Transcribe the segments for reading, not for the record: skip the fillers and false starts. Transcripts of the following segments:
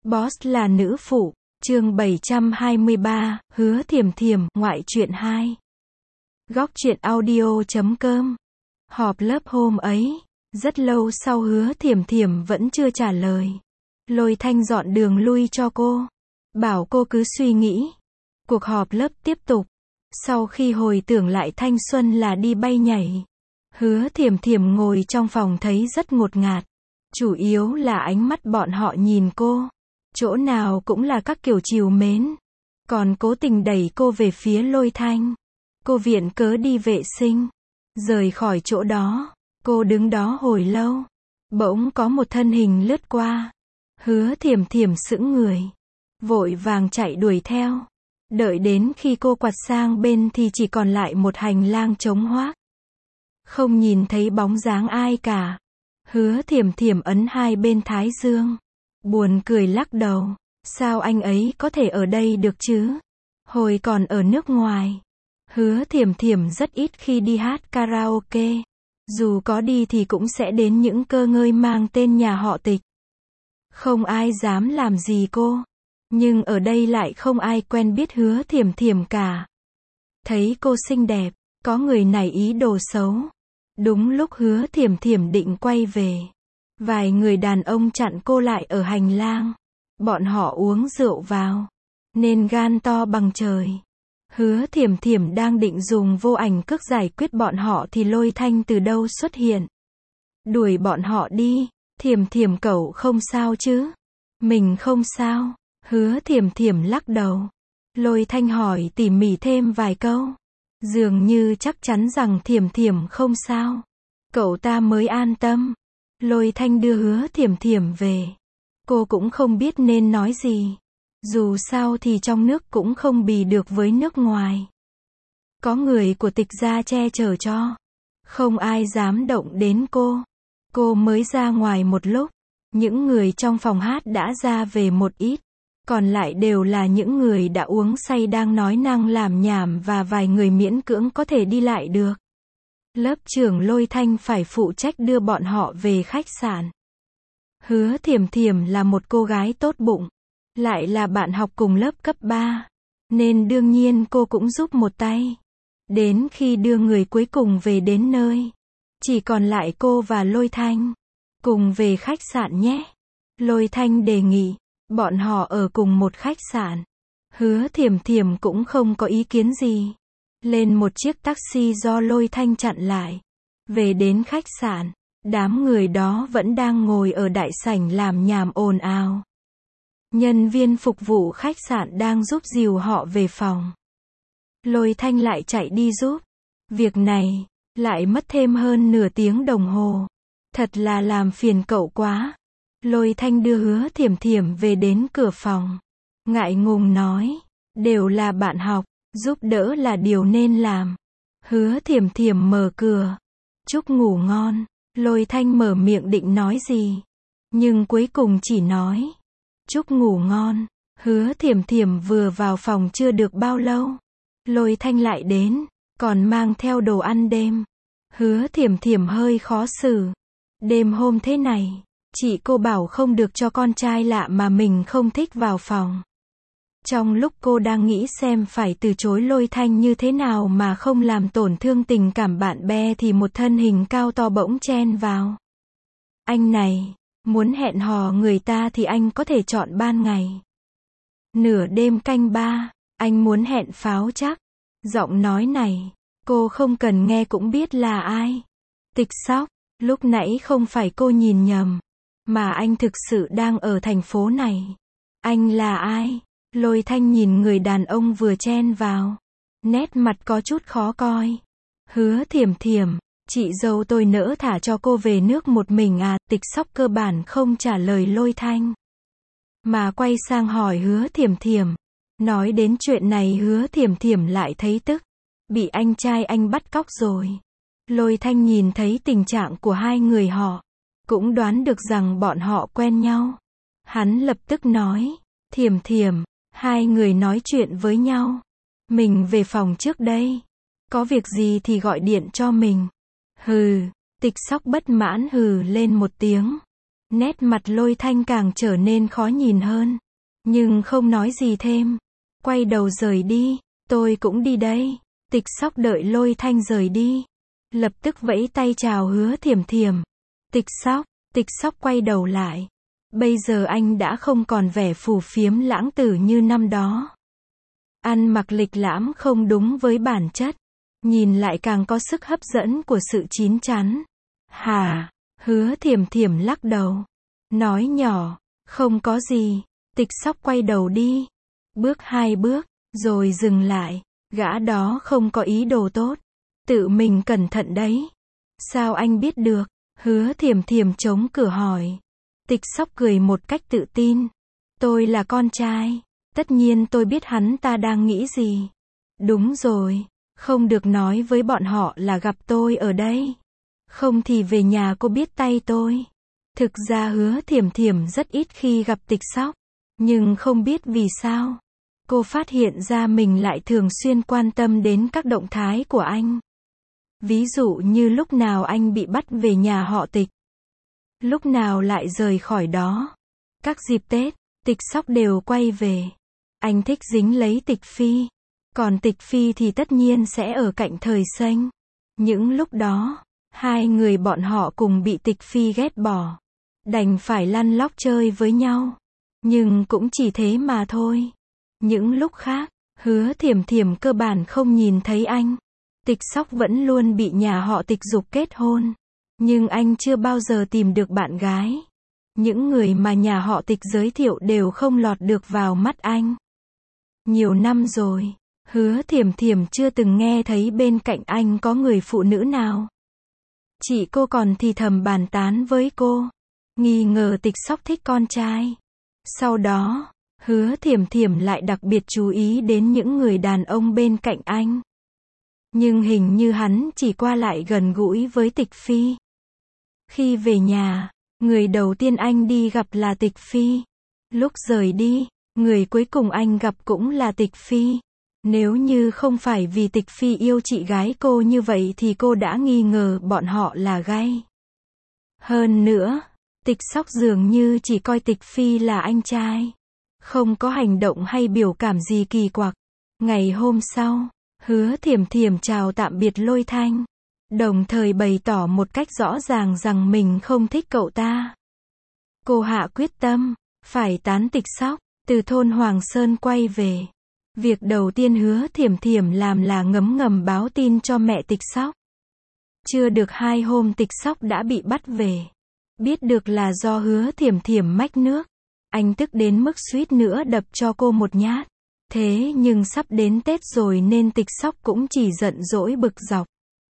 Boss là nữ phụ, chương 723, Hứa Thiểm Thiểm, ngoại truyện 2. Góc truyện audio.com. Họp lớp hôm ấy, rất lâu sau Hứa Thiểm Thiểm vẫn chưa trả lời. Lôi Thanh dọn đường lui cho cô, bảo cô cứ suy nghĩ. Cuộc họp lớp tiếp tục. Sau khi hồi tưởng lại thanh xuân là đi bay nhảy, Hứa Thiểm Thiểm ngồi trong phòng thấy rất ngột ngạt. Chủ yếu là ánh mắt bọn họ nhìn cô, chỗ nào cũng là các kiểu trìu mến, còn cố tình đẩy cô về phía Lôi Thanh. Cô viện cớ đi vệ sinh, rời khỏi chỗ đó, cô đứng đó hồi lâu, bỗng có một thân hình lướt qua. Hứa Thiểm Thiểm sững người, vội vàng chạy đuổi theo. Đợi đến khi cô quặt sang bên thì chỉ còn lại một hành lang trống hoác, không nhìn thấy bóng dáng ai cả. Hứa Thiểm Thiểm ấn hai bên thái dương, buồn cười lắc đầu. Sao anh ấy có thể ở đây được chứ? Hồi còn ở nước ngoài, Hứa Thiểm Thiểm rất ít khi đi hát karaoke. Dù có đi thì cũng sẽ đến những cơ ngơi mang tên nhà họ Tịch. Không ai dám làm gì cô. Nhưng ở đây lại không ai quen biết Hứa Thiểm Thiểm cả. Thấy cô xinh đẹp, có người nảy ý đồ xấu. Đúng lúc Hứa Thiểm Thiểm định quay về, vài người đàn ông chặn cô lại ở hành lang. Bọn họ uống rượu vào, nên gan to bằng trời. Hứa Thiểm Thiểm đang định dùng vô ảnh cước giải quyết bọn họ thì Lôi Thanh từ đâu xuất hiện. Đuổi bọn họ đi. Thiểm Thiểm cậu không sao chứ? Mình không sao. Hứa Thiểm Thiểm lắc đầu. Lôi Thanh hỏi tỉ mỉ thêm vài câu, dường như chắc chắn rằng Thiểm Thiểm không sao. Cậu ta mới an tâm. Lôi Thanh đưa Hứa Thiểm Thiểm về. Cô cũng không biết nên nói gì. Dù sao thì trong nước cũng không bì được với nước ngoài. Có người của Tịch gia che chở cho, không ai dám động đến cô. Cô mới ra ngoài một lúc, những người trong phòng hát đã ra về một ít. Còn lại đều là những người đã uống say đang nói năng làm nhảm và vài người miễn cưỡng có thể đi lại được. Lớp trưởng Lôi Thanh phải phụ trách đưa bọn họ về khách sạn. Hứa Thiểm Thiểm là một cô gái tốt bụng, lại là bạn học cùng lớp cấp 3, nên đương nhiên cô cũng giúp một tay. Đến khi đưa người cuối cùng về đến nơi, chỉ còn lại cô và Lôi Thanh. Cùng về khách sạn nhé. Lôi Thanh đề nghị. Bọn họ ở cùng một khách sạn. Hứa Thiểm Thiểm cũng không có ý kiến gì. Lên một chiếc taxi do Lôi Thanh chặn lại. Về đến khách sạn, đám người đó vẫn đang ngồi ở đại sảnh làm nhảm ồn ào. Nhân viên phục vụ khách sạn đang giúp dìu họ về phòng. Lôi Thanh lại chạy đi giúp. Việc này lại mất thêm hơn nửa tiếng đồng hồ. Thật là làm phiền cậu quá. Lôi Thanh đưa Hứa Thiểm Thiểm về đến cửa phòng. Ngại ngùng nói, đều là bạn học, giúp đỡ là điều nên làm. Hứa Thiểm Thiểm mở cửa. Chúc ngủ ngon. Lôi Thanh mở miệng định nói gì, nhưng cuối cùng chỉ nói, chúc ngủ ngon. Hứa Thiểm Thiểm vừa vào phòng chưa được bao lâu, Lôi Thanh lại đến, còn mang theo đồ ăn đêm. Hứa Thiểm Thiểm hơi khó xử. Đêm hôm thế này, chị cô bảo không được cho con trai lạ mà mình không thích vào phòng. Trong lúc cô đang nghĩ xem phải từ chối Lôi Thanh như thế nào mà không làm tổn thương tình cảm bạn bè thì một thân hình cao to bỗng chen vào. Anh này, muốn hẹn hò người ta thì anh có thể chọn ban ngày. Nửa đêm canh 3, anh muốn hẹn pháo chắc. Giọng nói này, cô không cần nghe cũng biết là ai. Tịch Sóc. Lúc nãy không phải cô nhìn nhầm, mà anh thực sự đang ở thành phố này. Anh là ai? Lôi Thanh nhìn người đàn ông vừa chen vào, nét mặt có chút khó coi. Hứa Thiểm Thiểm, chị dâu tôi nỡ thả cho cô về nước một mình à? Tịch Sóc cơ bản không trả lời Lôi Thanh, mà quay sang hỏi Hứa Thiểm Thiểm. Nói đến chuyện này Hứa Thiểm Thiểm lại thấy tức. Bị anh trai anh bắt cóc rồi. Lôi Thanh nhìn thấy tình trạng của hai người họ, cũng đoán được rằng bọn họ quen nhau. Hắn lập tức nói, Thiểm Thiểm, hai người nói chuyện với nhau. Mình về phòng trước đây. Có việc gì thì gọi điện cho mình. Hừ. Tịch Sóc bất mãn hừ lên một tiếng. Nét mặt Lôi Thanh càng trở nên khó nhìn hơn. Nhưng không nói gì thêm. Quay đầu rời đi. Tôi cũng đi đây. Tịch Sóc đợi Lôi Thanh rời đi. Lập tức vẫy tay chào Hứa Thiểm Thiểm. Tịch Sóc quay đầu lại. Bây giờ anh đã không còn vẻ phù phiếm lãng tử như năm đó. Ăn mặc lịch lãm không đúng với bản chất. Nhìn lại càng có sức hấp dẫn của sự chín chắn. Hả? Hứa Thiểm Thiểm lắc đầu. Nói nhỏ, không có gì. Tịch Sóc quay đầu đi. Bước 2 bước, rồi dừng lại. Gã đó không có ý đồ tốt. Tự mình cẩn thận đấy. Sao anh biết được? Hứa Thiểm Thiểm chống cửa hỏi. Tịch Sóc cười một cách tự tin. Tôi là con trai. Tất nhiên tôi biết hắn ta đang nghĩ gì. Đúng rồi. Không được nói với bọn họ là gặp tôi ở đây. Không thì về nhà cô biết tay tôi. Thực ra Hứa Thiểm Thiểm rất ít khi gặp Tịch Sóc. Nhưng không biết vì sao. Cô phát hiện ra mình lại thường xuyên quan tâm đến các động thái của anh. Ví dụ như lúc nào anh bị bắt về nhà họ Tịch. Lúc nào lại rời khỏi đó. Các dịp Tết, Tịch Sóc đều quay về. Anh thích dính lấy Tịch Phi. Còn Tịch Phi thì tất nhiên sẽ ở cạnh Thời Xanh. Những lúc đó, hai người bọn họ cùng bị Tịch Phi ghét bỏ. Đành phải lăn lóc chơi với nhau. Nhưng cũng chỉ thế mà thôi. Những lúc khác, Hứa Thiểm Thiểm cơ bản không nhìn thấy anh. Tịch Sóc vẫn luôn bị nhà họ Tịch giục kết hôn. Nhưng anh chưa bao giờ tìm được bạn gái. Những người mà nhà họ Tịch giới thiệu đều không lọt được vào mắt anh. Nhiều năm rồi, Hứa Thiểm Thiểm chưa từng nghe thấy bên cạnh anh có người phụ nữ nào. Chị cô còn thì thầm bàn tán với cô. Nghi ngờ Tịch Sóc thích con trai. Sau đó, Hứa Thiểm Thiểm lại đặc biệt chú ý đến những người đàn ông bên cạnh anh. Nhưng hình như hắn chỉ qua lại gần gũi với Tịch Phi. Khi về nhà, người đầu tiên anh đi gặp là Tịch Phi. Lúc rời đi, người cuối cùng anh gặp cũng là Tịch Phi. Nếu như không phải vì Tịch Phi yêu chị gái cô như vậy thì cô đã nghi ngờ bọn họ là gay. Hơn nữa, Tịch Sóc dường như chỉ coi Tịch Phi là anh trai. Không có hành động hay biểu cảm gì kỳ quặc. Ngày hôm sau, Hứa Thiểm Thiểm chào tạm biệt Lôi Thanh. Đồng thời bày tỏ một cách rõ ràng rằng mình không thích cậu ta. Cô hạ quyết tâm, phải tán Tịch Sóc. Từ thôn Hoàng Sơn quay về. Việc đầu tiên Hứa Thiểm Thiểm làm là ngấm ngầm báo tin cho mẹ Tịch Sóc. Chưa được 2 hôm Tịch Sóc đã bị bắt về. Biết được là do Hứa Thiểm Thiểm mách nước. Anh tức đến mức suýt nữa đập cho cô một nhát. Thế nhưng sắp đến Tết rồi nên Tịch Sóc cũng chỉ giận dỗi bực dọc.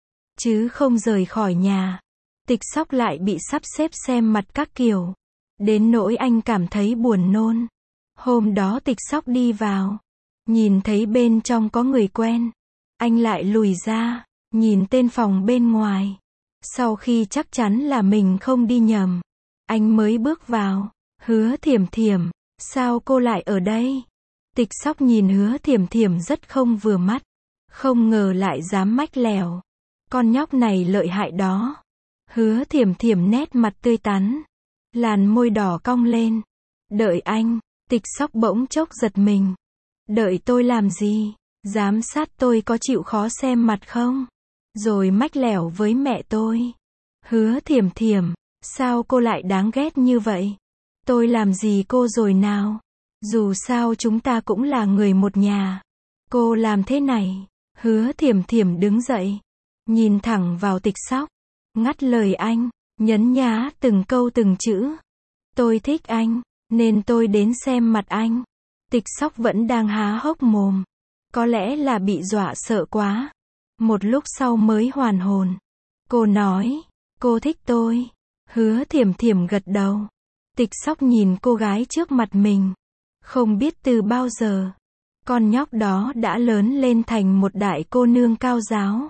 Chứ không rời khỏi nhà. Tịch Sóc lại bị sắp xếp xem mặt các kiểu. Đến nỗi anh cảm thấy buồn nôn. Hôm đó Tịch Sóc đi vào. Nhìn thấy bên trong có người quen. Anh lại lùi ra. Nhìn tên phòng bên ngoài. Sau khi chắc chắn là mình không đi nhầm. Anh mới bước vào. Hứa Thiểm Thiểm, sao cô lại ở đây? Tịch Sóc nhìn Hứa Thiểm Thiểm rất không vừa mắt. Không ngờ lại dám mách lèo. Con nhóc này lợi hại đó. Hứa Thiểm Thiểm nét mặt tươi tắn. Làn môi đỏ cong lên. Đợi anh. Tịch Sóc bỗng chốc giật mình. Đợi tôi làm gì? Giám sát tôi có chịu khó xem mặt không? Rồi mách lẻo với mẹ tôi. Hứa Thiểm Thiểm, sao cô lại đáng ghét như vậy? Tôi làm gì cô rồi nào? Dù sao chúng ta cũng là người một nhà. Cô làm thế này. Hứa Thiểm Thiểm đứng dậy. Nhìn thẳng vào Tịch Sóc. Ngắt lời anh. Nhấn nhá từng câu từng chữ. Tôi thích anh. Nên tôi đến xem mặt anh. Tịch Sóc vẫn đang há hốc mồm. Có lẽ là bị dọa sợ quá. Một lúc sau mới hoàn hồn. Cô nói. Cô thích tôi. Hứa Thiểm Thiểm gật đầu. Tịch Sóc nhìn cô gái trước mặt mình. Không biết từ bao giờ. Con nhóc đó đã lớn lên thành một đại cô nương cao ráo.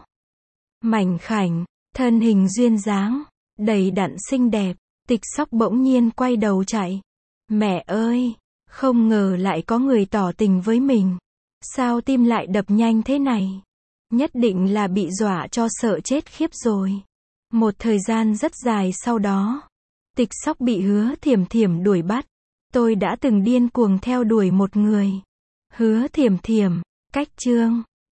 Mảnh khảnh. Thân hình duyên dáng. Đầy đặn xinh đẹp. Tịch Sóc bỗng nhiên quay đầu chạy. Mẹ ơi! Không ngờ lại có người tỏ tình với mình. Sao tim lại đập nhanh thế này? Nhất định là bị dọa cho sợ chết khiếp rồi. Một thời gian rất dài sau đó, Tịch Sóc bị Hứa Thiểm Thiểm đuổi bắt. Tôi đã từng điên cuồng theo đuổi một người. Hứa Thiểm Thiểm, cách chương